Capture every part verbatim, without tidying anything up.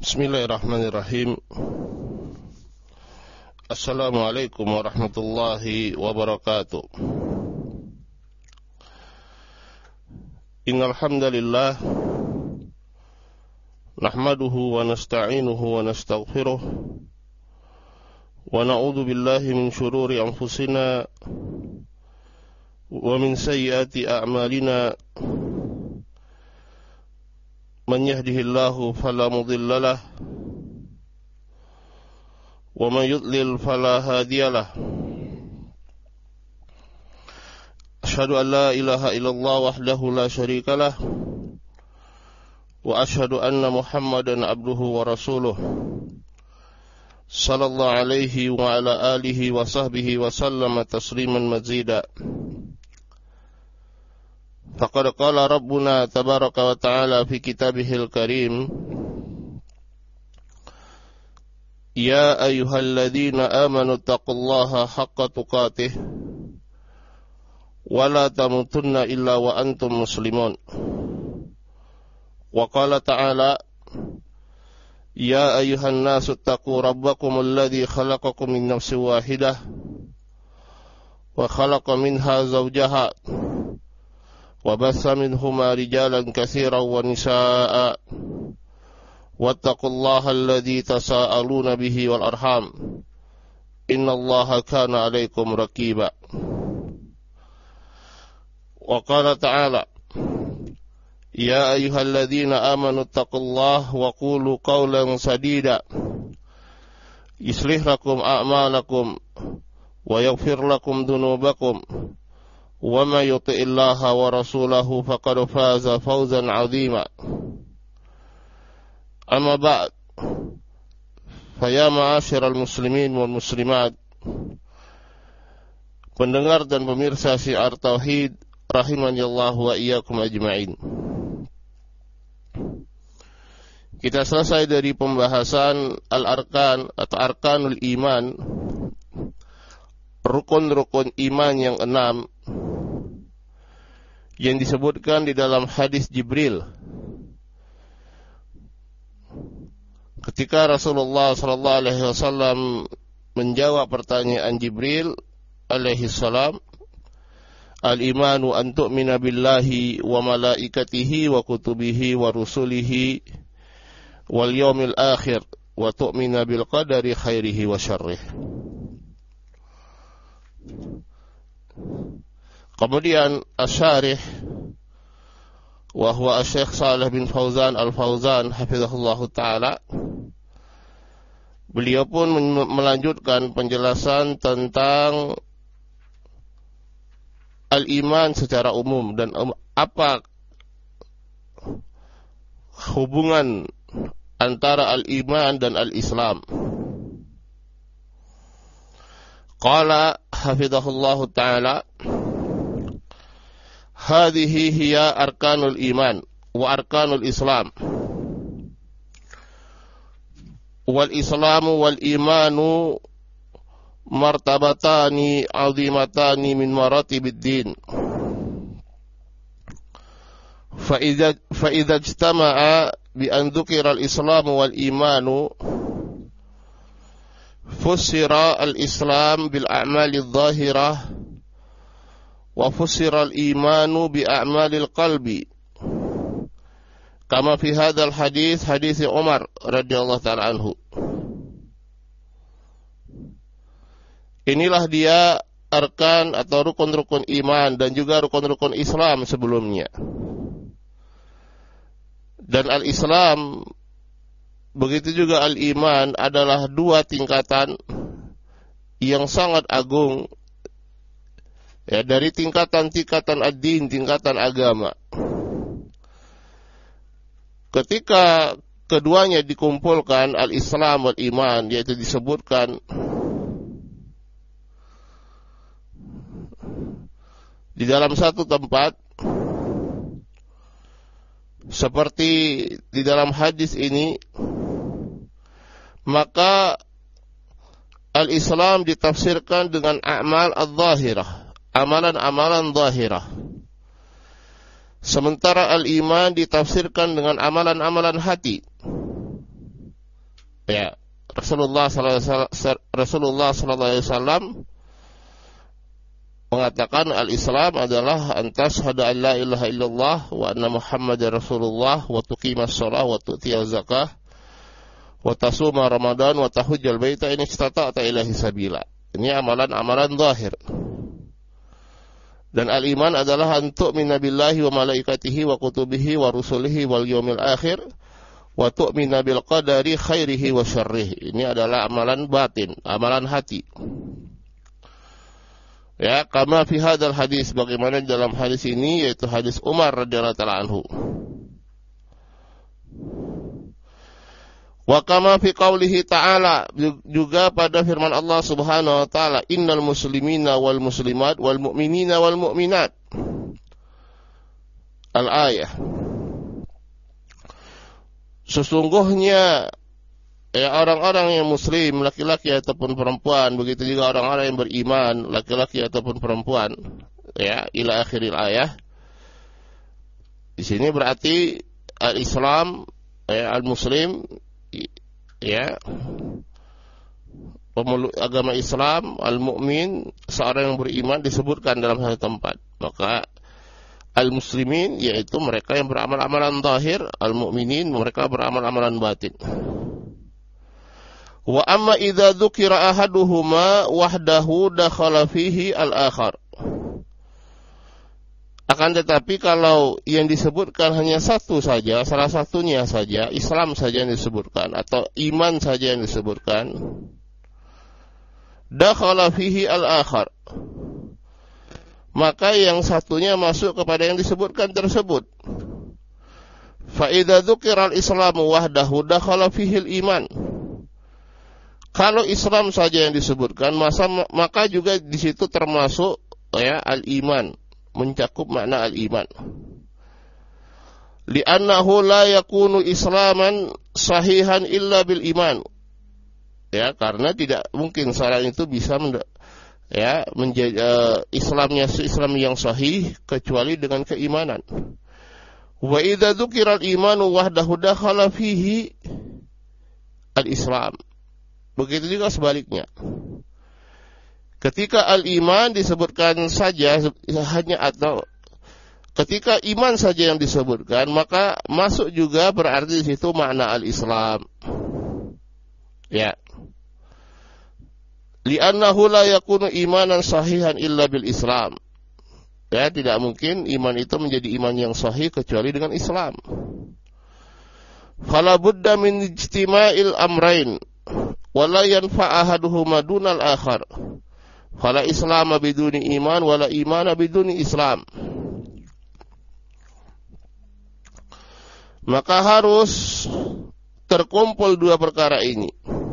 Bismillahirrahmanirrahim. Assalamualaikum warahmatullahi wabarakatuh. Innal hamdalillah nahmaduhu wa nasta'inuhu wa nastaghfiruh wa na'udzu billahi min shururi anfusina wa min sayyiati a'malina. Man yahdihillahu fala mudilla lahu wa man yudlil fala hadiya lahu. Asyhadu an la ilaha illallah wahdahu la syarika lah wa asyhadu anna Muhammadan abduhu wa rasuluh sallallahu alaihi wa ala alihi wa sahbihi wa sallama tasliman mazida. Faqad qala Rabbuna tabaraka wa ta'ala fi kitabihil karim, ya ayyuhalladzina amanu taqullaha haqqa tuqatih wa la tamutunna illa wa antum muslimun. Wa qala ta'ala, ya ayyuhan nasu taqu rabbakumul ladzi khalaqakum min nafsin wahidah wa khalaqa minha zawjaha وبث منهما رجالا كثيرا ونساء واتقوا الله الذي تساءلون به والأرحام إن الله كان عليكم رقيبا. وقال تعالى يا أيها الذين آمنوا اتقوا الله وقولوا قولا سديدا يصلح لكم أعمالكم ويغفر لكم ذنوبكم وَمَا يُطِعِ اللَّهَ وَرَسُولَهُ فَقَدْ فَازَ فَوْزًا عَظِيمًا. أما بعد فَيَا مَعَاشِرَ الْمُسْلِمِينَ وَالْمُسْلِمَاتِ, pendengar dan pemirsa Syiar Tauhid rahimani Allah wa iyyakum ajma'in. Kita selesai dari pembahasan Al-Arkan atau Arkanul Iman, rukun-rukun iman yang enam yang disebutkan di dalam hadis Jibril ketika Rasulullah sallallahu alaihi wasallam menjawab pertanyaan Jibril alaihi salam, al-imanu an tu'mina billahi wa malaikatihi wa kutubihi wa rusulihi wal yawmil akhir wa tu'mina bil qadari khairihi wa syarrihi. Kemudian Asy-Syarih wa huwa Asy-Syaikh Shalih bin Fauzan Al-Fauzan hafizahullahu taala, beliau pun melanjutkan penjelasan tentang al-iman secara umum dan apa hubungan antara al-iman dan al-Islam. Qala hafizahullahu taala, hadhihi hiya arkanul iman wa arkanul islam wal islamu wal imanu martabatani azimatani min maratibid din fa idza fa idza ijtama'a bi an dzukira al islamu wal imanu fussira al islam bil a'mali adh-dhahirah wa fussira al-imanu bi a'malil qalbi kama fi hadzal hadis hadis Umar radhiyallahu ta'ala anhu. Inilah dia arkan atau rukun-rukun iman dan juga rukun-rukun Islam sebelumnya. Dan al-Islam begitu juga al-iman adalah dua tingkatan yang sangat agung, ya, dari tingkatan-tingkatan ad-din, tingkatan agama. Ketika keduanya dikumpulkan, al-Islam wal iman, yaitu disebutkan di dalam satu tempat, seperti di dalam hadis ini, maka al-Islam ditafsirkan dengan a'mal adz-dzahirah, amalan-amalan zahirah. Sementara al-iman ditafsirkan dengan amalan-amalan hati. Ya, Rasulullah sallallahu alaihi wasallam mengatakan al-Islam adalah antas hada an la ilaha illallah wa anna Muhammadar Rasulullah wa tuqimas shalah wa tu'tiyaz zakah wa tasuma Ramadan wa tahujjal baita in istata'ta ilaihi sabila. Ini amalan-amalan zahir. Dan al-iman adalah an tu'mina billahi wa malaikatihi wa kutubihi wa rusulihi wal yaumil akhir wa tu'mina bil qadari khairihi wa syarrihi. Ini adalah amalan batin, amalan hati. Ya, kama fi hadzal hadis, bagaimana dalam hadis ini, yaitu hadis Umar radhiyallahu taala anhu. Wa kama fi qaulihi ta'ala, juga pada firman Allah Subhanahu wa taala, innal muslimina wal muslimat wal mu'minina wal mu'minat. Al-ayah. Sesungguhnya ya, orang-orang yang muslim, laki-laki ataupun perempuan, begitu juga orang-orang yang beriman, laki-laki ataupun perempuan, ya, ila akhiril ayah. Di sini berarti al-Islam, ya, al-Muslim, ya, pemeluk agama Islam, al-Mu'min, seorang yang beriman disebutkan dalam satu tempat. Maka al-Muslimin, yaitu mereka yang beramal amalan zahir, al-Mu'minin, mereka beramal amalan batin. Wa amma idza dzukira ahaduhuma wahdahu dakhala fihi al-akhar. Akan tetapi kalau yang disebutkan hanya satu saja, salah satunya saja, Islam saja yang disebutkan atau iman saja yang disebutkan, dakhala fihi al-akhar, maka yang satunya masuk kepada yang disebutkan tersebut. Fa idza dzukira al-islamu wahdahu dakhala fihi al-iman. Kalau Islam saja yang disebutkan, masa, maka juga di situ termasuk, ya, al-iman, mencakup makna al-iman. Li'annahu la yakunu islaman sahihan illa bil iman. Ya, karena tidak mungkin seorang itu bisa ya menjadi uh, Islamnya Islam yang sahih kecuali dengan keimanan. Wa idza dzukira al-imanu wahdahu dakhala fihi al-islam. Begitu juga sebaliknya. Ketika al-iman disebutkan saja hanya atau ketika iman saja yang disebutkan, maka masuk juga berarti di situ makna al-Islam. Ya. Li'annahu la yakunu imanan sahihan illa bil Islam. Ya, tidak mungkin iman itu menjadi iman yang sahih kecuali dengan Islam. Fala budda min ijtima'il amrayn. Wala yanfa' ahaduhuma dunal akhar. Fala Islam biduni iman wala iman biduni Islam. Maka harus terkumpul dua perkara ini.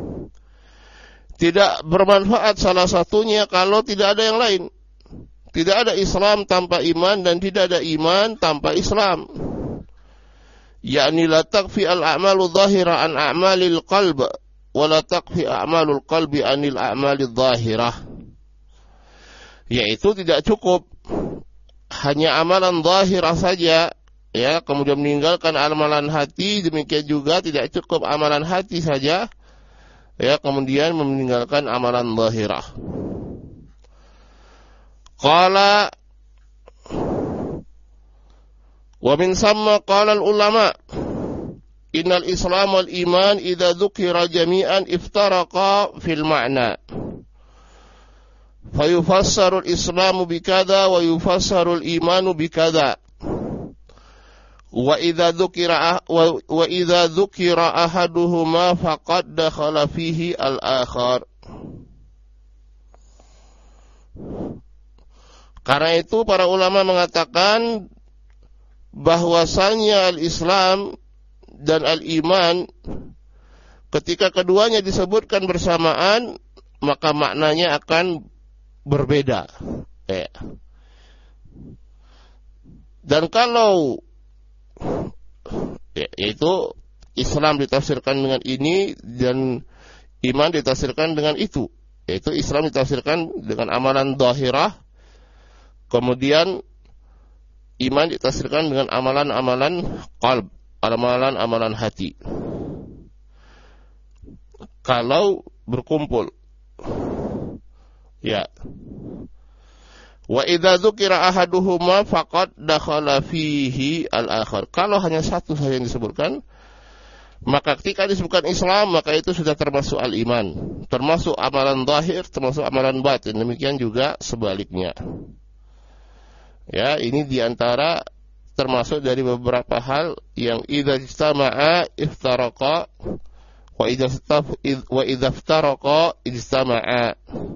Tidak bermanfaat salah satunya kalau tidak ada yang lain. Tidak ada Islam tanpa iman dan tidak ada iman tanpa Islam. Yakni la takfi al-a'malu dhahira an a'malil qalb. Wala takfi a'malul qalbi anil a'malidh dhahirah. Yaitu tidak cukup hanya amalan zahirah saja, ya, kemudian meninggalkan amalan hati. Demikian juga tidak cukup amalan hati saja, ya, kemudian meninggalkan amalan zahirah. Qala wa min samma qala al-ulama innal Islam wal iman idza dzukira jami'an iftaraqa fil ma'na. Fayufassaru al-Islamu bikadza wa yufassaru al-imanu bikadza. Wa idza dzukira wa, wa idza dzukira ahaduhuma faqad dakhala fihi al-akhar. Karena itu para ulama mengatakan bahwasanya al-Islam dan al-iman ketika keduanya disebutkan bersamaan maka maknanya akan berbeda, ya. Dan kalau ya, yaitu Islam ditafsirkan dengan ini dan iman ditafsirkan dengan itu, yaitu Islam ditafsirkan dengan amalan zahirah, kemudian iman ditafsirkan dengan amalan-amalan qalb, amalan-amalan hati. kalau berkumpul. Ya. Wa idza dzukira ahaduhuma faqad dakhala fihi al-akhar. Kalau hanya satu saja yang disebutkan, maka ketika disebutkan Islam, maka itu sudah termasuk al-iman, termasuk amalan zahir, termasuk amalan batin. Demikian juga sebaliknya. Ya, ini diantara termasuk dari beberapa hal yang idza ijtama'a iftaraqa wa idza wa idza iftaraqa ijtama'a.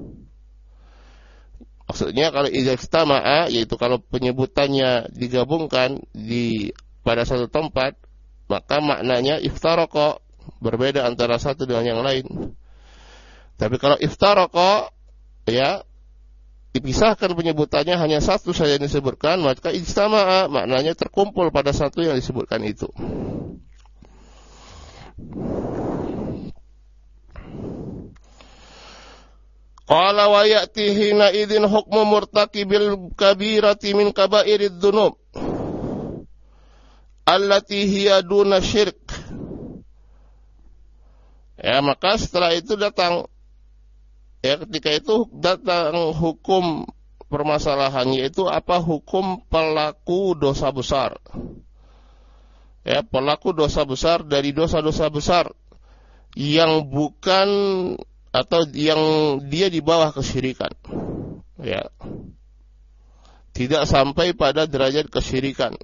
Maksudnya kalau idza ijtama'a, yaitu kalau penyebutannya digabungkan di pada satu tempat, maka maknanya iftaraqa, berbeda antara satu dengan yang lain. Tapi kalau iftaraqa, ya, dipisahkan penyebutannya, hanya satu saja yang disebutkan, maka ijtama'a, maknanya terkumpul pada satu yang disebutkan itu. Qala wa ya'ti hina idzin hukmu murtaqibil kabirati min kaba'irid dzunub allati hiya duna syirk. Ya, maka setelah itu datang, ya, ketika itu datang hukum permasalahan, yaitu apa? Hukum pelaku dosa besar. Ya, pelaku dosa besar dari dosa-dosa besar yang bukan atau yang dia di bawah kesyirikan. Ya. Tidak sampai pada derajat kesyirikan.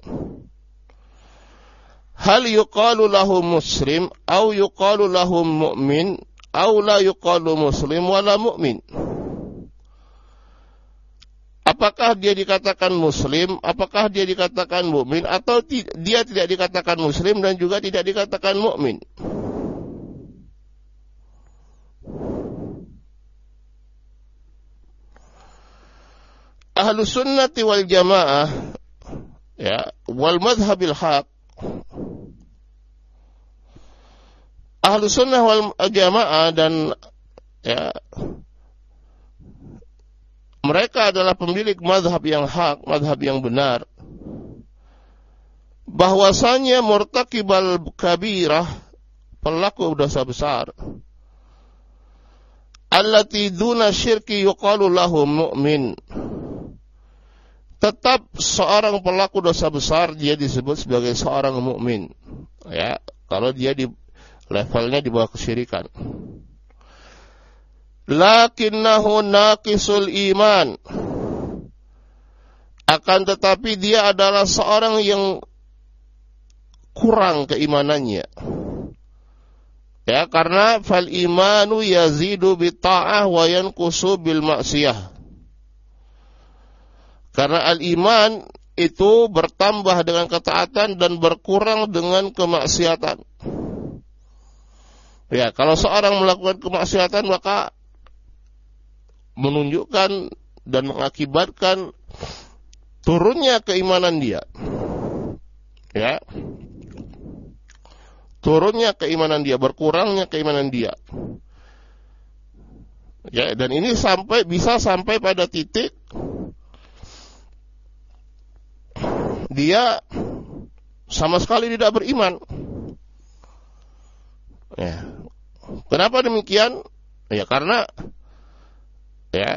Hal yuqalu lahu muslim au yuqalu lahu mu'min au la yuqalu muslim wala mu'min. Apakah dia dikatakan muslim, apakah dia dikatakan mukmin, atau ti- dia tidak dikatakan muslim dan juga tidak dikatakan mukmin? Ahlus sunnati wal jamaah, ya, wal madhabil haq. Ahlus sunnah wal jamaah dan, ya, mereka adalah pemilik madhab yang hak, madhab yang benar, bahwasanya murtakibal kabirah, pelaku dosa besar, allati duna syirki yuqalu lahu mu'min, tetap seorang pelaku dosa besar dia disebut sebagai seorang mukmin, ya, kalau dia di levelnya di bawah kesyirikan. Lakinnahu naqisul iman, akan tetapi dia adalah seorang yang kurang keimanannya, ya, karena fal imanu yazidu bi ta'ah wa yanqusu bil ma'siyah. Karena al-iman itu bertambah dengan ketaatan dan berkurang dengan kemaksiatan. Ya, kalau seorang melakukan kemaksiatan, maka menunjukkan dan mengakibatkan turunnya keimanan dia. Ya. Turunnya keimanan dia, berkurangnya keimanan dia. Ya, dan ini sampai bisa sampai pada titik dia sama sekali tidak beriman. Ya. Kenapa demikian? Ya, karena, ya,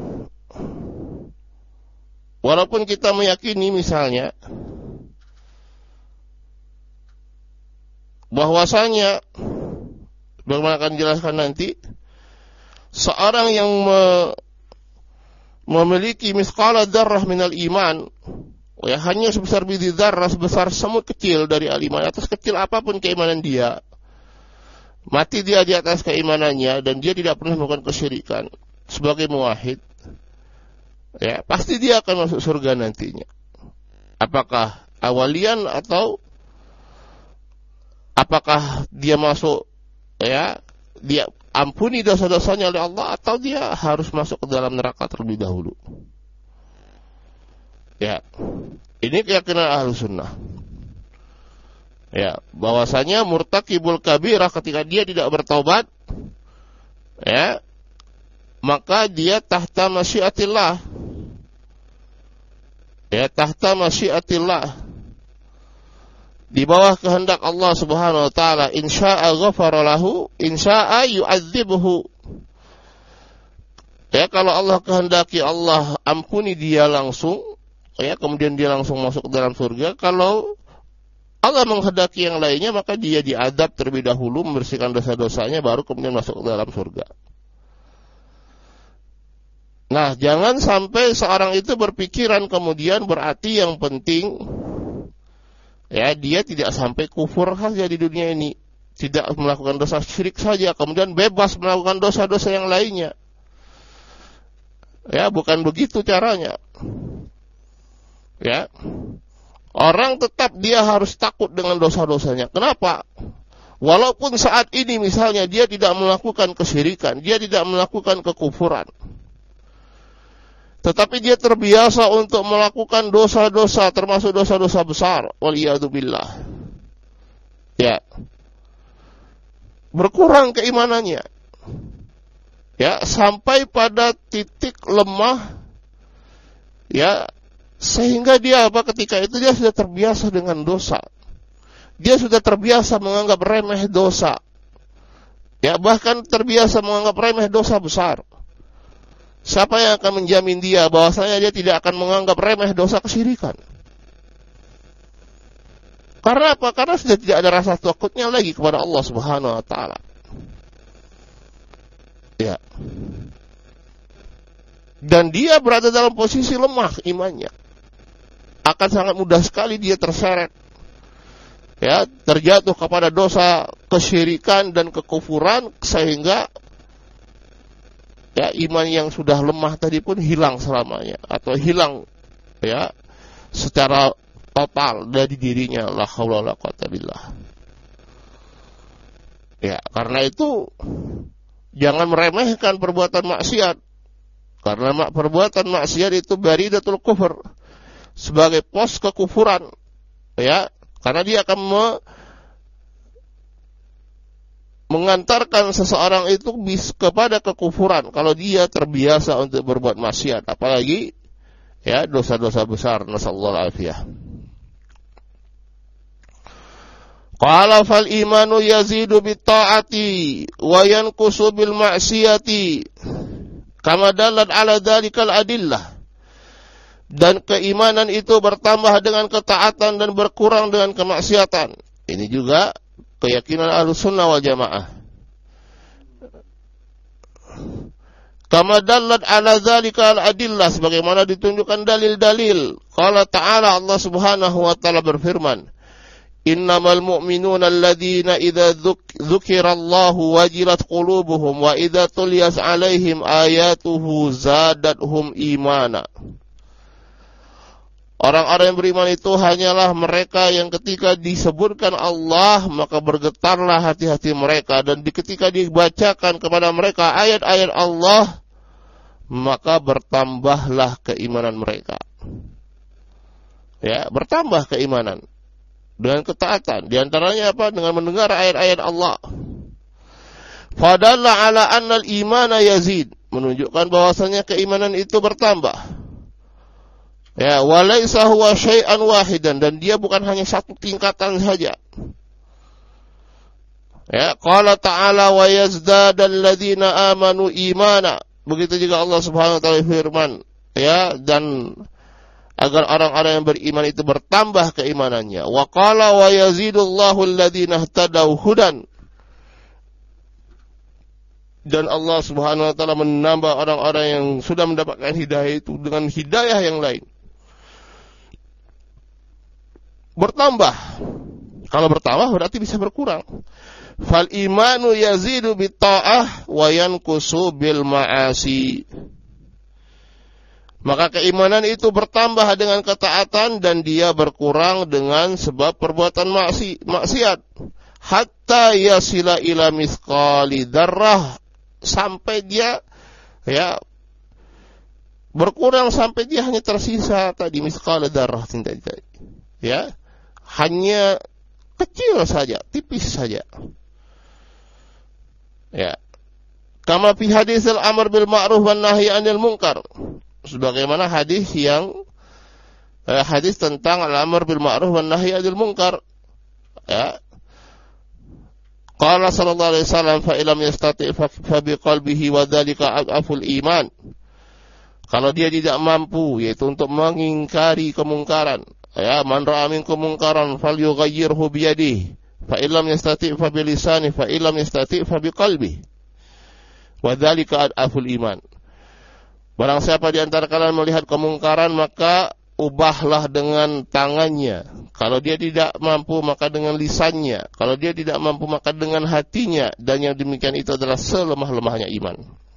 walaupun kita meyakini misalnya bahwasanya, bagaimana akan dijelaskan nanti, seorang yang me, memiliki misqala dzarrah minal iman, ya, hanya sebesar biji dzarrah, sebesar semut kecil dari al-iman, atas kecil apapun keimanan dia, mati dia di atas keimanannya dan dia tidak pernah melakukan kesyirikan sebagai muwahhid, ya, pasti dia akan masuk surga nantinya. Apakah awalian atau apakah dia masuk, ya, dia ampuni dosa-dosanya oleh Allah, atau dia harus masuk ke dalam neraka terlebih dahulu. Ya, ini keyakinan Ahlus Sunnah. Ya, bahwasanya murtakibul kabirah ketika dia tidak bertaubat, ya, maka dia tahta masyiatillah. Ya, tahta masyiatillah. di bawah kehendak Allah Subhanahu wa taala, insya'a ghafara lahu, insya'a yu'adzibuhu. Ya, kalau Allah kehendaki, Allah ampuni dia langsung, ya, kemudian dia langsung masuk ke dalam surga. Kalau Allah menghendaki yang lainnya, maka dia diadab terlebih dahulu, membersihkan dosa-dosanya, baru kemudian masuk ke dalam surga. Nah, jangan sampai seorang itu berpikiran kemudian berarti yang penting, ya, dia tidak sampai kufur saja di dunia ini, tidak melakukan dosa syirik saja, kemudian bebas melakukan dosa-dosa yang lainnya. Ya, bukan begitu caranya. Ya, orang tetap dia harus takut dengan dosa-dosanya. Kenapa? Walaupun saat ini misalnya dia tidak melakukan kesyirikan, dia tidak melakukan kekufuran, tetapi dia terbiasa untuk melakukan dosa-dosa, termasuk dosa-dosa besar. Waliyadzubillah. Ya, berkurang keimanannya. Ya, sampai pada titik lemah, ya, sehingga dia apa, ketika itu dia sudah terbiasa dengan dosa. Dia sudah terbiasa menganggap remeh dosa. Ya, bahkan terbiasa menganggap remeh dosa besar. Siapa yang akan menjamin dia bahwasanya dia tidak akan menganggap remeh dosa kesyirikan? Karena apa? Karena sudah tidak ada rasa takutnya lagi kepada Allah Subhanahu wa taala. Ya. Dan dia berada dalam posisi lemah imannya. Akan sangat mudah sekali dia terseret, ya, terjatuh kepada dosa kesyirikan dan kekufuran, sehingga ya, iman yang sudah lemah tadi pun hilang selamanya, atau hilang, ya, secara total dari dirinya. La haula wala quwwata billah. Ya, karena itu jangan meremehkan perbuatan maksiat. Karena perbuatan maksiat itu baridatul kufur, sebagai pos kekufuran. Ya, karena dia akan me mengantarkan seseorang itu bis kepada kekufuran kalau dia terbiasa untuk berbuat maksiat, apalagi, ya, dosa-dosa besar. Nasallallahu alaihi. Qala fal imanu yazidu bit ta'ati wa yanqusu bil ma'siyati kama dalat ala dzalikal adillah. Dan keimanan itu bertambah dengan ketaatan dan berkurang dengan kemaksiatan. Ini juga keyakinan Ahlussunnah wal Jamaah. Kama dalat ala dzalikal adillah, sebagaimana ditunjukkan dalil-dalil. Qala ta'ala, Allah Subhanahu wa taala berfirman, innamal mu'minuna alladhina idza dzukirallahu wajilat qulubuhum wa idza tuliyat 'alaihim ayatuhu zadatuhum imana. Orang-orang yang beriman itu hanyalah mereka yang ketika disebutkan Allah maka bergetarlah hati-hati mereka, dan ketika dibacakan kepada mereka ayat-ayat Allah maka bertambahlah keimanan mereka. Ya, bertambah keimanan dengan ketaatan. Di antaranya apa? Dengan mendengar ayat-ayat Allah. Fadalla ala annal imana yazid, menunjukkan bahwasanya keimanan itu bertambah. Ya, walaysa huwa syai'an wahidan, dan dia bukan hanya satu tingkatan saja. Ya, qala ta'ala wa yazdadal ladzina amanu imana. Begitu juga Allah Subhanahu wa taala firman, ya, dan agar orang-orang yang beriman itu bertambah keimanannya. Wa qala wa yazidullahu alladhina ihtadaw hudan. Dan Allah Subhanahu wa taala menambah orang-orang yang sudah mendapatkan hidayah itu dengan hidayah yang lain. Bertambah. Kalau bertambah berarti bisa berkurang. Fal imanu yazidu bit ta'ah wa yanqusu bil ma'asi. Maka keimanan itu bertambah dengan ketaatan dan dia berkurang dengan sebab perbuatan maksi, maksiat. Hatta yasila ila misqali dzarrah, sampai dia, ya, berkurang sampai dia hanya tersisa tadi misqala dzarrah tadi. Ya, hanya kecil saja, tipis saja. Ya. Kama fi hadisil amr bil ma'ruf wan nahi 'anil munkar. Sebagaimana hadis yang eh, hadis tentang al-amr bil ma'ruf wan nahi 'anil munkar, Ya. Qala sallallahu alaihi wasallam fa illam yastati fa biqalbihi wa dzalika aful iman. Kalau dia tidak mampu, yaitu untuk mengingkari kemungkaran, ya, man ra'a minkum mungkaran falyughayyirhu bi yadihi, fa illam yastati' fa bi lisanihi, fa illam yastati' fa bi qalbihi. Wa dzalika ad'aful iman. Barang siapa di antara kalian melihat kemungkaran, maka ubahlah dengan tangannya. Kalau dia tidak mampu, maka dengan lisannya. Kalau dia tidak mampu, maka dengan hatinya. Dan yang demikian itu adalah selemah-lemahnya iman.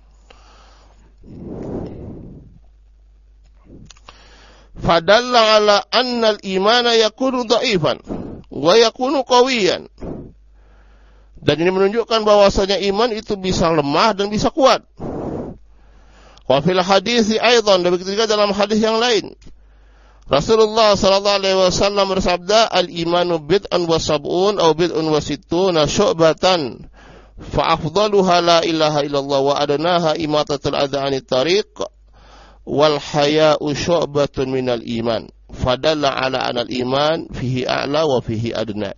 Fadalla ala anna al-imana yakunu dha'ifan wa yakunu qawiyan. Dan ini menunjukkan bahwasanya iman itu bisa lemah dan bisa kuat. Wa fil hadits aidan, dan begitu juga dalam hadis yang lain. Rasulullah sallallahu alaihi wasallam bersabda, al-imanu bid'un wa sab'un aw bid'un wa sittuna syu'batan fa afdaluha la ilaha illallah wa adnaha imatatul adha 'anit tariq wal haya'u syu'batun minal iman. Fadalla ala anal iman fihi a'la wa fihi adna.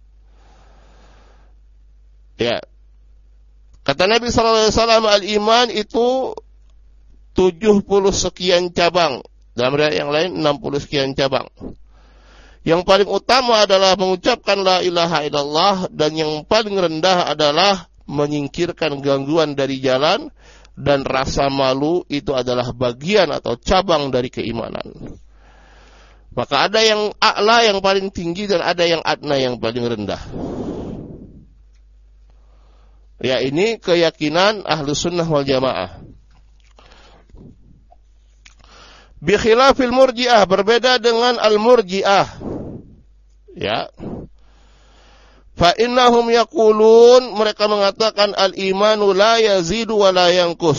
Ya. Kata Nabi sallallahu alaihi wasallam, al-iman itu tujuh puluh sekian cabang. Dalam riwayat yang lain enam puluh sekian cabang. Yang paling utama adalah mengucapkan la ilaha illallah, dan yang paling rendah adalah menyingkirkan gangguan dari jalan, dan rasa malu itu adalah bagian atau cabang dari keimanan. Maka ada yang a'la yang paling tinggi, dan ada yang adna yang paling rendah. Ya, ini keyakinan Ahlus Sunnah wal Jamaah. Bi khilafil murji'ah, berbeda dengan al-murji'ah. Ya. Fa innahum yaqulun, mereka mengatakan al-imanu la yazidu wa la yanqus.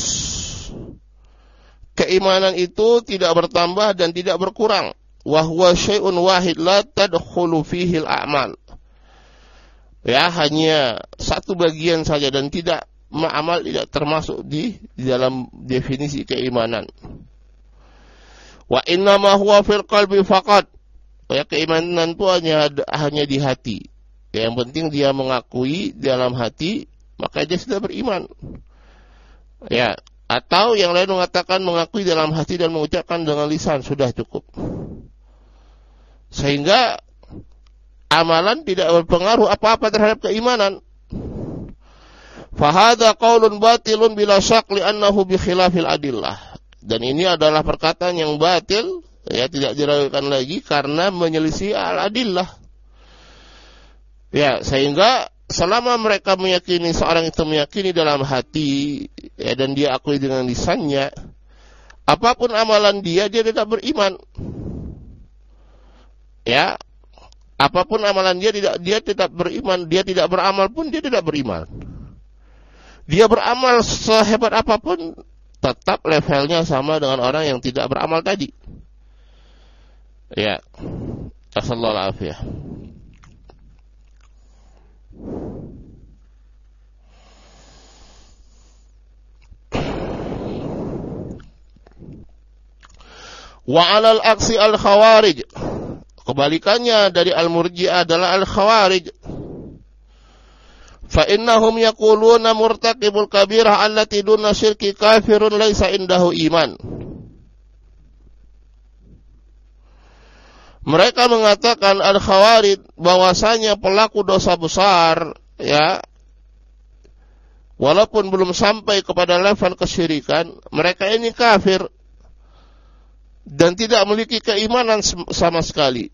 Keimanan itu tidak bertambah dan tidak berkurang. Wa huwa syai'un wahid la tadkhulu fihi al-a'mal. Ya, hanya satu bagian saja, dan tidak amal tidak termasuk di, di dalam definisi keimanan. Wa inna ma huwa fil qalbi faqat. Ya, keimanan itu hanya hanya di hati. Ya, yang penting dia mengakui dalam hati, maka dia sudah beriman. Ya, atau yang lain mengatakan mengakui dalam hati dan mengucapkan dengan lisan, sudah cukup. Sehingga amalan tidak berpengaruh apa-apa terhadap keimanan. Fahadha qaulun batilun bila syak li'annahu bi khilafil adillah. Dan ini adalah perkataan yang batil, ya, tidak diragukan lagi karena menyelisih al-adillah. Ya, sehingga selama mereka meyakini, seorang itu meyakini dalam hati, ya, dan dia akui dengan lisannya, apapun amalan dia, dia tidak beriman. Ya, apapun amalan dia, tidak dia tidak beriman, dia tidak beramal pun dia tidak beriman. Dia beramal sehebat apapun, tetap levelnya sama dengan orang yang tidak beramal tadi. Ya. Sallallahu alaihi wasallam. Wa 'alal aksi al-khawarij. Kebalikannya dari al-murji'ah adalah al-khawarij. Fa innahum yaquluna murtaqibul kabirah allati duna syirki kafirun laisa indahu iman. Mereka mengatakan al-khawarij bahwasanya pelaku dosa besar, ya, walaupun belum sampai kepada level kesyirikan, mereka ini kafir dan tidak memiliki keimanan sama sekali.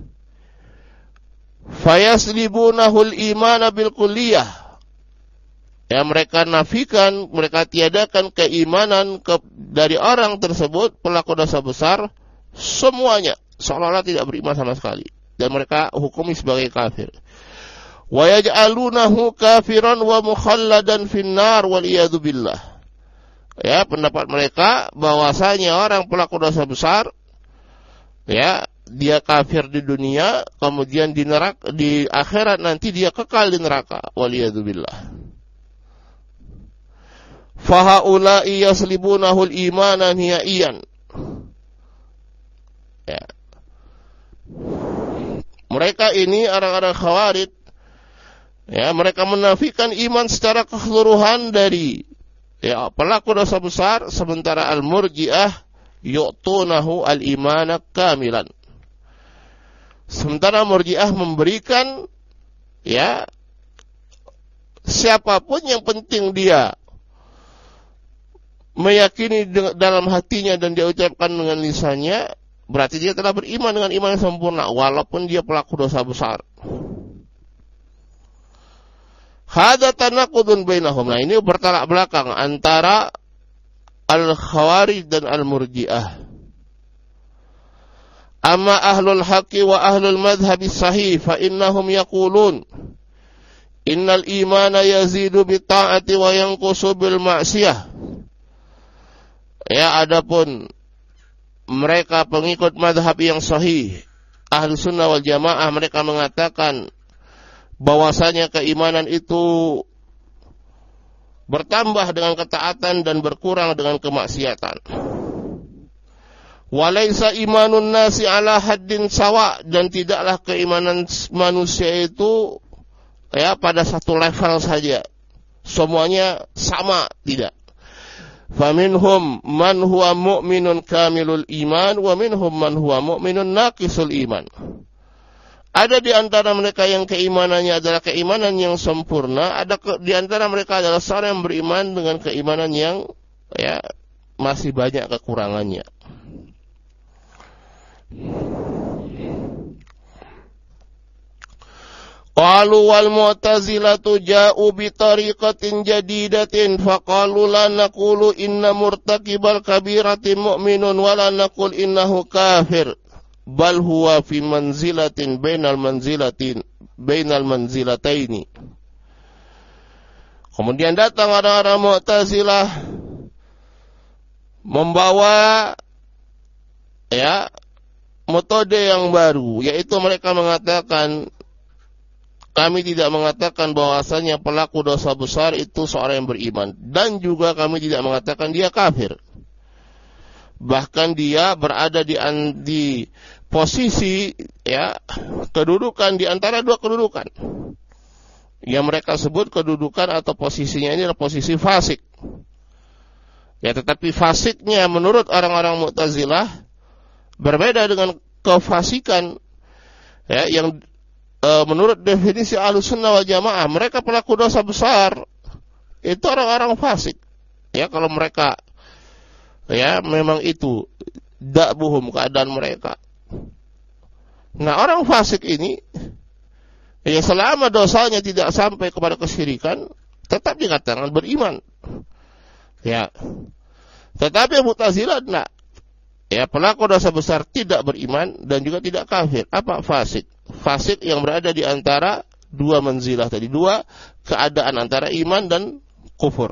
Fayaslibunahul imana bil kulliyah. Ya, mereka nafikan, mereka tiadakan keimanan ke, dari orang tersebut, pelaku dosa besar, semuanya seolah-olah tidak beriman sama sekali, dan mereka hukumi sebagai kafir. Wa yaj'alunahu kafiran wa mukhalladan finnar wal iyadu billah. Ya, pendapat mereka bahwasanya orang pelaku dosa besar, ya, dia kafir di dunia, kemudian di neraka, di akhirat nanti dia kekal di neraka. Waliyadzubillah. Fahaula'i yaslibunahul imanan nihaiyan. Ya. Mereka ini orang-orang Khawarij, ya, mereka menafikan iman secara keseluruhan dari ya pelaku dosa besar, sementara al-Murji'ah yu'tunahu al-imana kamilan. Sementara Murji'ah memberikan ya siapapun yang penting dia meyakini dalam hatinya dan dia ucapkan dengan lisannya, berarti dia telah beriman dengan iman yang sempurna walaupun dia pelaku dosa besar. Hada tanaqudun bainahum. Nah, ini bertolak belakang antara al-Khawarij dan al-Murji'ah. Amma ahlul haqqi wa ahlul madhhabi sahih fa innahum yaqulun innal imana yazidu bi ta'ati wa yanqusu bil ma'siyah. Ya, adapun mereka pengikut madhab yang sahih, ahli sunnah wal jamaah, mereka mengatakan bahwasanya keimanan itu bertambah dengan ketaatan dan berkurang dengan kemaksiatan. Walaysa imanun nasi ala haddin sawa, dan tidaklah keimanan manusia itu ya pada satu level saja, semuanya sama, tidak. Faminhum man huwa mu'minun kamilul iman wa minhum man huwa mu'minun naqisul iman. Ada di antara mereka yang keimanannya adalah keimanan yang sempurna, ada ke, di antara mereka adalah seorang yang beriman dengan keimanan yang ya masih banyak kekurangannya. Qalu wal mu'tazilatu ja'u bi tariqatin jadidatin faqalu la naqulu inna murtakibal kabirati mu'minun wa la naqul innahu kafir bal huwa fi manzilatin bainal manzilatin bainal manzilataini. Kemudian datang orang-orang Mu'tazilah membawa ya metode yang baru, yaitu mereka mengatakan, kami tidak mengatakan bahwasanya pelaku dosa besar itu seorang yang beriman, dan juga kami tidak mengatakan dia kafir. Bahkan dia berada di, di posisi ya kedudukan di antara dua kedudukan. Yang mereka sebut kedudukan atau posisinya ini adalah posisi fasik. Ya, tetapi fasiknya menurut orang-orang Mu'tazilah berbeda dengan kefasikan ya yang e, menurut definisi Ahlussunnah wal Jamaah, mereka pelaku dosa besar itu orang-orang fasik. Ya, kalau mereka ya memang itu da'buhum, keadaan mereka. Nah, orang fasik ini ya selama dosanya tidak sampai kepada kesyirikan, tetap dikatakan beriman. Ya. Tetapi Mu'tazilah enggak. Ya, pelaku dosa besar tidak beriman dan juga tidak kafir. Apa fasik? Fasik yang berada di antara dua manzilah tadi, dua keadaan antara iman dan kufur.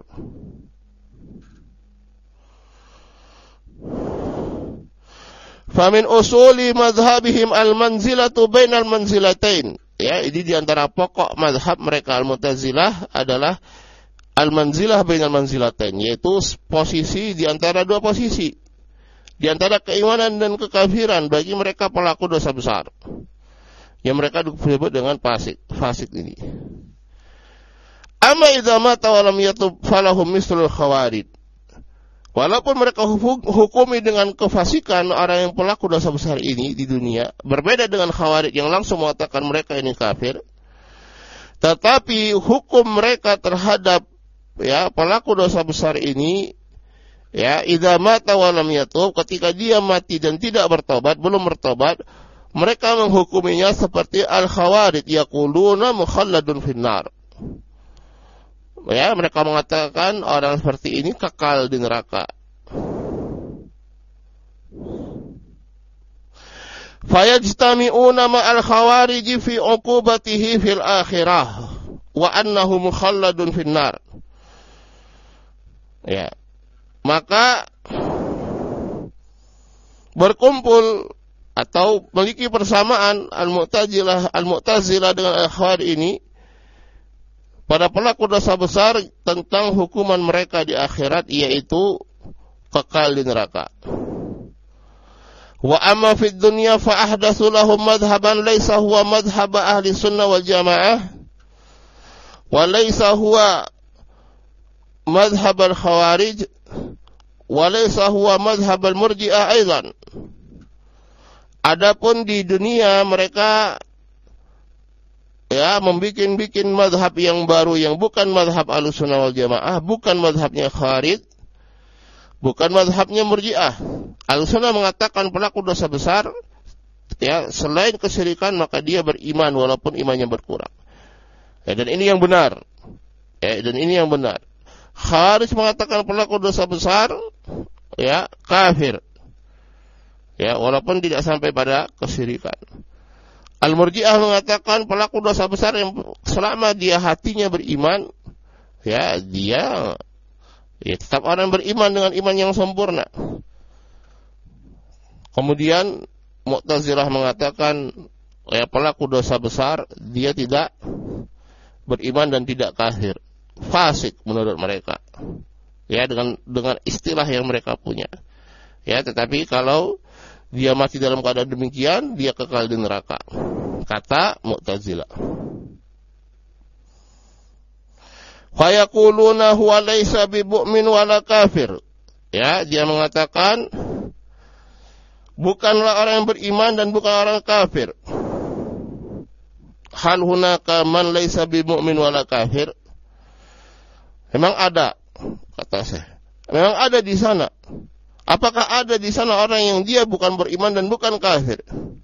Famin usuli madhabihim al-manzilatu bainal manzilatain. Ya, ini di antara pokok madhab mereka al-Mu'tazilah adalah al-manzilah bainal manzilatain, yaitu posisi di antara dua posisi, di antara keimanan dan kekafiran bagi mereka pelaku dosa besar, yang mereka disebut dengan fasik. Fasik ini. Amma idza mata wa lam yatub falahum mislul khawarij. Walaupun mereka hukumi dengan kefasikan orang yang pelaku dosa besar ini di dunia, berbeda dengan Khawarij yang langsung mengatakan mereka ini kafir, tetapi hukum mereka terhadap ya pelaku dosa besar ini, ya idza mata wa lam yatub, ketika dia mati dan tidak bertobat, belum bertobat, mereka menghukuminya seperti al-Khawarij yaquluna mukhalladun finnar. Ya, mereka mengatakan orang seperti ini kekal di neraka. Fayajtami'una ma'al khawarij fi 'uqubatihi fil akhirah wa annahu mukhalladun finnar. Ya. Maka berkumpul atau memiliki persamaan al-Mu'tazilah al-Mu'tazilah dengan al-Khawarij ini pada pelaku dosa besar tentang hukuman mereka di akhirat, yaitu kekal di neraka. Wa amma fid dunya fa ahdatsu lahum madhhaban laysa huwa madhhab ahli sunnah wal jamaah wa laysa huwa madhhab al khawarij wa laysa huwa madhhab al murji'ah aidan. Adapun di dunia mereka ya membikin-bikin madhab yang baru yang bukan madhab Ahlussunnah wal Jamaah, bukan madhabnya Khawarij, bukan madhabnya Murji'ah. Ahlussunnah mengatakan pelaku dosa besar ya selain kesyirikan maka dia beriman walaupun imannya berkurang. Ya, dan ini yang benar. Ya, dan ini yang benar. Khawarij mengatakan pelaku dosa besar ya kafir. Ya, walaupun tidak sampai pada kesyirikan. Al-Murji'ah mengatakan pelaku dosa besar yang selama dia hatinya beriman, ya dia ya, tetap orang beriman dengan iman yang sempurna. Kemudian Mu'tazilah mengatakan ya pelaku dosa besar dia tidak beriman dan tidak kafir, fasik menurut mereka. Ya dengan dengan istilah yang mereka punya. Ya, tetapi kalau dia mati dalam keadaan demikian, dia kekal di neraka. Kata Mu'tazilah. Fa yaquluna huwa laysa bi mu'min wala kafir. Ya, dia mengatakan bukanlah orang yang beriman dan bukan orang kafir. Hal hunaka man laysa bi mu'min wala kafir. Memang ada, kata saya. Memang ada di sana. Apakah ada di sana orang yang dia bukan beriman dan bukan kafir?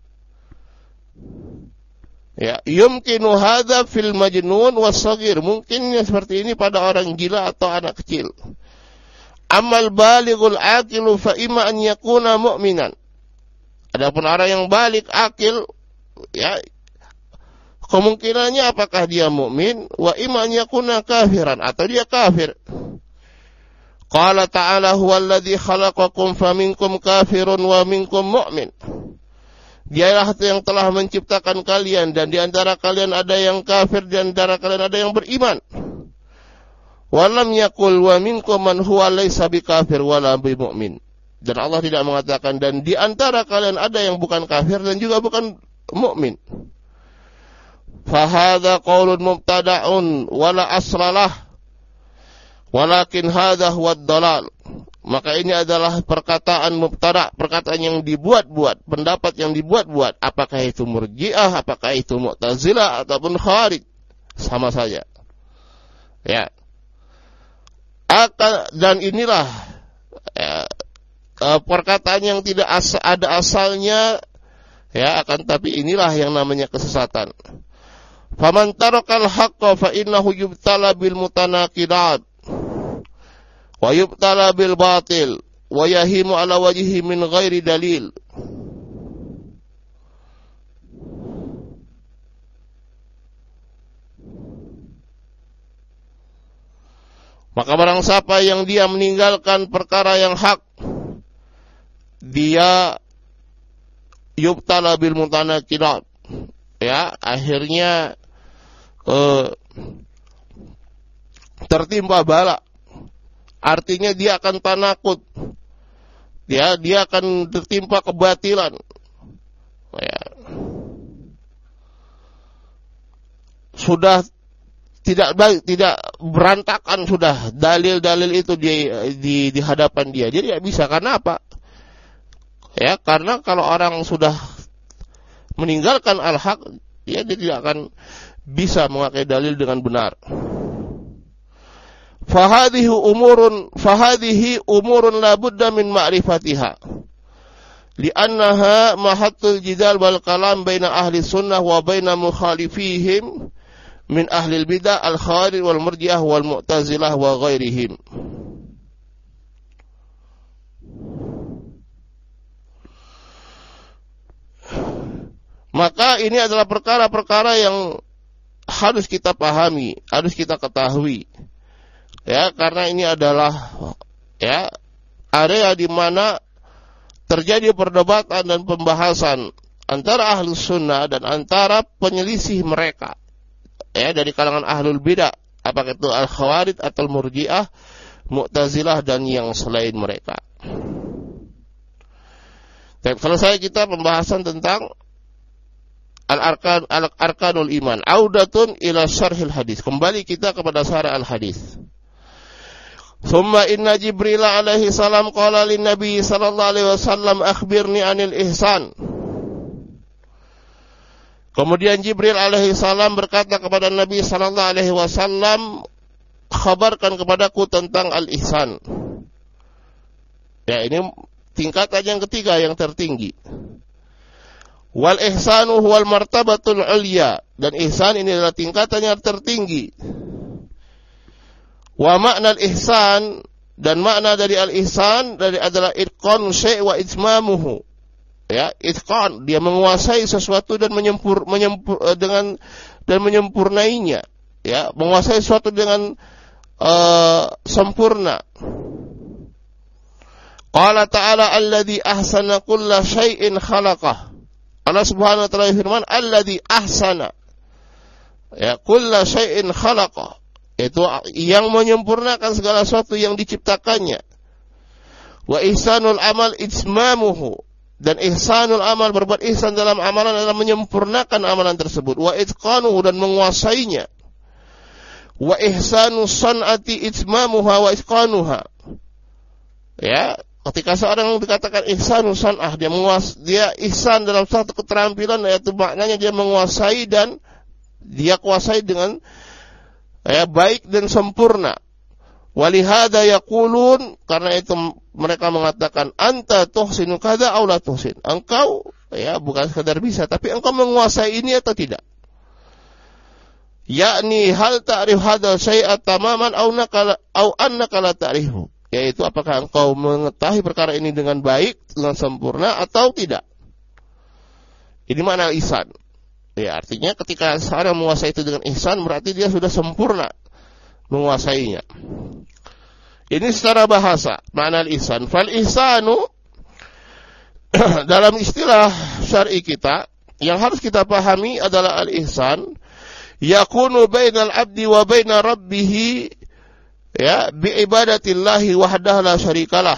Ya, yumkinu hadza fil majnun was-shaghir. Mungkinnya seperti ini pada orang gila atau anak kecil. Amal balighul aqilu fa imma an yakuna mu'minan. Adapun orang yang balik akil ya kemungkinannya apakah dia mukmin wa imma an yakuna kafiran atau dia kafir. Qala ta'ala huwallazi khalaqakum faminkum kafirun wa minkum mu'min. Dialah yang telah menciptakan kalian dan di antara kalian ada yang kafir dan di antara kalian ada yang beriman. Wa lam yaqul wa minkum man huwa laysa bikafir wa la bimu'min. Dan Allah tidak mengatakan dan di antara kalian ada yang bukan kafir dan juga bukan mukmin. Fa hadza qaulun mubtada'un wa la aslalah. Walakin hadha huwa ad-dalal. Maka ini adalah perkataan mubtada', perkataan yang dibuat-buat, pendapat yang dibuat-buat. Apakah itu Murji'ah, apakah itu Mu'tazilah ataupun Khawarij, sama saja. Ya. Akan, dan inilah ya, perkataan yang tidak as, ada asalnya ya, akan tapi inilah yang namanya kesesatan. Faman tarakal haqqa fa innahu yubtala bil mutanaqidat. Wa yubtala bil batil wa yahimu ala wajhihi min ghairi dalil. Maka barang siapa yang dia meninggalkan perkara yang hak, dia yubtala bil mutanaqidat. Ya, akhirnya eh, tertimpa bala. Artinya dia akan tanakut. Ya, dia akan tertimpa kebatilan. Ya. Sudah tidak baik, tidak berantakan sudah dalil-dalil itu di di di hadapan dia. Jadi tidak bisa, karena apa? Ya, karena kalau orang sudah meninggalkan al-haq, dia, dia tidak akan bisa memakai dalil dengan benar. Fahadhihi umurun fahadhihi umurun la budda min ma'rifatiha li'annaha mahattul jidal wal kalam baina ahli sunnah wa baina mukhalifihim min ahli al-bidah al-khawarij wal murji'ah wal mu'tazilah wa ghairihim. Maka ini adalah perkara-perkara yang harus kita pahami, harus kita ketahui. Ya, karena ini adalah ya area di mana terjadi perdebatan dan pembahasan antara ahlus sunnah dan antara penyelisih mereka. Ya, dari kalangan ahlul bidah, apakah itu al-khawarij atau murji'ah, mu'tazilah dan yang selain mereka. Selesai kita pembahasan tentang Al-Arkan Al-Arkanul Iman. Audatun ila syarhil hadis. Kembali kita kepada syarah al-hadis. Thumma inna Jibril alaihi salam qala lin Nabi sallallahu alaihi wasallam akhbirni anil ihsan. Kemudian Jibril alaihi salam berkata kepada Nabi sallallahu alaihi wasallam, khabarkan kepadaku tentang al-ihsan. Ya, ini tingkatan yang ketiga yang tertinggi. Wal ihsanu huwal martabatul ulya, dan ihsan ini adalah tingkatan yang tertinggi. Wa makna al-ihsan, dan makna dari al-ihsan dari adalah itqan syai' wa itmamuhu. Ya, itqan, dia menguasai sesuatu dan menyempur, menyempur dengan dan menyempurnainya. Ya, menguasai sesuatu dengan uh, sempurna. Qala ta'ala alladzi ahsana kulla syai'in khalaqah. Allah Subhanahu wa taala firman alladzi ahsana, ya, kulla syai'in khalaqah, itu yang menyempurnakan segala sesuatu yang diciptakannya. Wa ihsanul amal itmamuhu, dan ihsanul amal, berbuat ihsan dalam amalan adalah menyempurnakan amalan tersebut. Wa itqanuhu, dan menguasainya. Wa ihsanu san'ati itmamuha wa itqanuha. Ya, ketika seorang dikatakan ihsanu san'ah, dia menguas, dia ihsan dalam satu keterampilan, yaitu maknanya dia menguasai dan dia kuasai dengan ya, baik dan sempurna. Walihada yaqulun, karena itu mereka mengatakan anta tuhsinu kada aw la tuhsin. Engkau ya bukan sekadar bisa, tapi engkau menguasai ini atau tidak. Yakni hal ta'rif hadha syai'a tamaman aw nakala aw annaka la ta'rifu. Yaitu apakah engkau mengetahui perkara ini dengan baik, dengan sempurna atau tidak. Ini makna ihsan. Ya, artinya ketika seorang menguasai itu dengan ihsan, berarti dia sudah sempurna menguasainya. Ini secara bahasa makna ihsan. Fal ihsanu dalam istilah syar'i kita yang harus kita pahami adalah al-ihsan yakunu bainal abdi wa baina rabbih, ya, bi ibadatillahi wahdahu la syarikalah.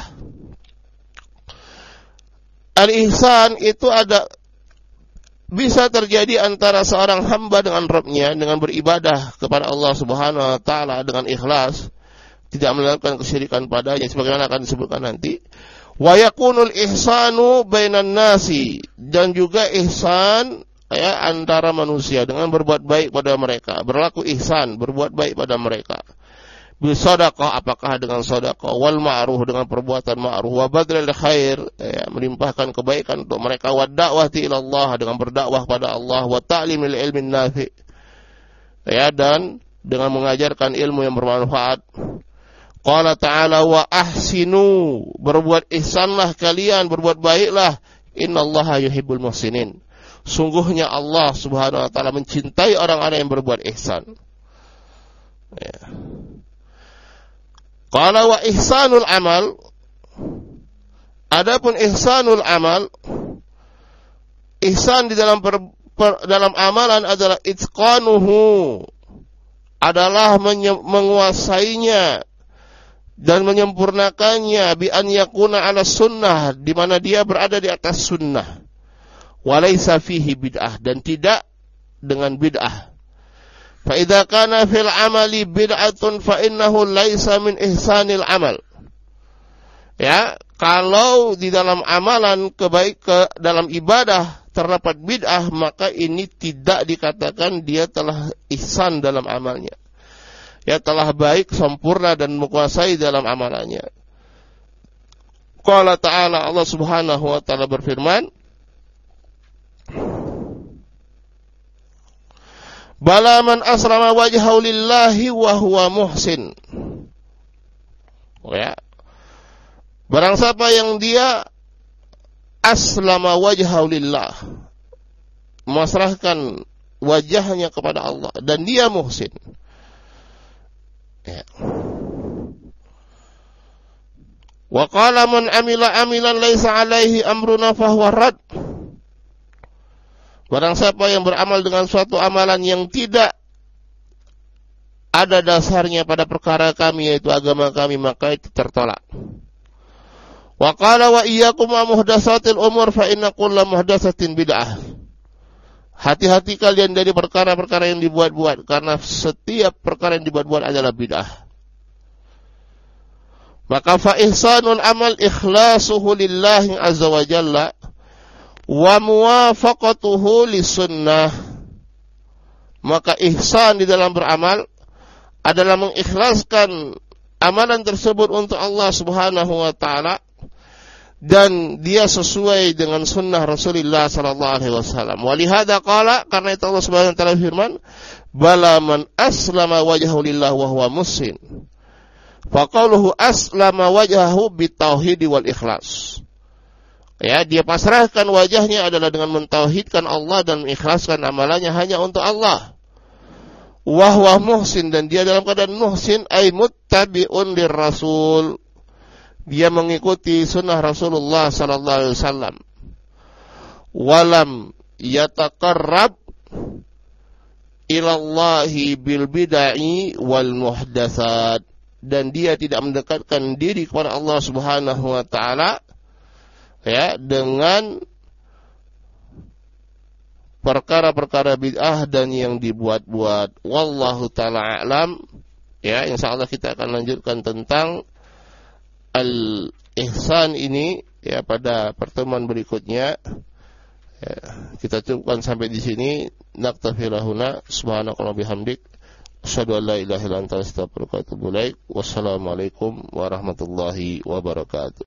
Al-ihsan itu ada bisa terjadi antara seorang hamba dengan Rabb-nya, dengan beribadah kepada Allah Subhanahu wa taala dengan ikhlas, tidak melakukan kesyirikan padanya sebagaimana akan disebutkan nanti. Wa yakunul ihsanu bainan nasi, dan juga ihsan ya antara manusia dengan berbuat baik pada mereka, berlaku ihsan, berbuat baik pada mereka. Bisadaqah, apakah dengan sedekah, wal ma'ruf, dengan perbuatan ma'ruf, wa badril khair, ya, melimpahkan kebaikan untuk mereka, wa da'wati ila Allah, dengan berdakwah pada Allah, wa ta'limil ilmin nafi', ya, dan dengan mengajarkan ilmu yang bermanfaat. Qala ta'ala wa ahsinu, berbuat ihsanlah kalian, berbuat baiklah, innallaha yuhibbul muhsinin. Sungguhnya Allah Subhanahu wa taala mencintai orang-orang yang berbuat ihsan. Ya. Qala wa ihsanul amal, adapun ihsanul amal, ihsan di dalam per, per, dalam amalan adalah itqanuhu, adalah menye, menguasainya dan menyempurnakannya, bi an yakuna ala sunnah, di mana dia berada di atas sunnah, walaysa fihi bid'ah, dan tidak dengan bid'ah. Fa idza kana fil amali bid'atun fa innahu laisa min ihsanil amal. Ya, kalau di dalam amalan kebaik ke dalam ibadah terdapat bid'ah, maka ini tidak dikatakan dia telah ihsan dalam amalnya. Ya, telah baik, sempurna dan menguasai dalam amalannya. Qala ta'ala, Allah Subhanahu wa taala berfirman, bala man asrama wajhahu lillahi wa huwa muhsin. Ya. Barang siapa yang dia aslama wajhahu lillah, memasrahkan wajahnya kepada Allah, dan dia muhsin. Ya. Wa qala man amila amilan laisa alaihi amruna fahuwa rad. Barang siapa yang beramal dengan suatu amalan yang tidak ada dasarnya pada perkara kami, yaitu agama kami, maka itu tertolak. Wa qala wa iyyakum wa muhdatsatil umur fa inna kulla muhdatsatin bid'ah. Hati-hati kalian dari perkara-perkara yang dibuat-buat, karena setiap perkara yang dibuat-buat adalah bid'ah. Maka fa ihsanul amal ikhlasuhu lillahi azza wa jalla wa muwafaqatuhu lisunnah. Maka ihsan di dalam beramal adalah mengikhlaskan amalan tersebut untuk Allah Subhanahu wa taala, dan dia sesuai dengan sunnah Rasulullah sallallahu alaihi wasallam. Walihada qala, karena itu Allah Subhanahu wa taala firman, bala man aslama wajhahu lillah wa huwa muhsin. Fa qawluhu aslama wajhahu bitauhid wal ikhlas. Ya, dia pasrahkan wajahnya adalah dengan mentauhidkan Allah dan mengikhlaskan amalannya hanya untuk Allah. Wa huwa muhsin, dan dia dalam keadaan muhsin ay muttabi'un lirrasul. Dia mengikuti sunnah Rasulullah sallallahu alaihi wasallam. Walam yataqarrab ilallahi bil bid'ah wal muhdatsat, dan dia tidak mendekatkan diri kepada Allah Subhanahu wa taala ya dengan perkara-perkara bid'ah dan yang dibuat-buat. Wallahu taala a'lam. Ya, insyaallah kita akan lanjutkan tentang al-ihsan ini ya pada pertemuan berikutnya. Ya, kita cukupkan sampai di sini. Naktafi lahuna. Subhanakallahumma bihamdik, asyhadu an la ilaha illa anta astaghfiruka wa atubu ilaik. Wassalamualaikum warahmatullahi wabarakatuh.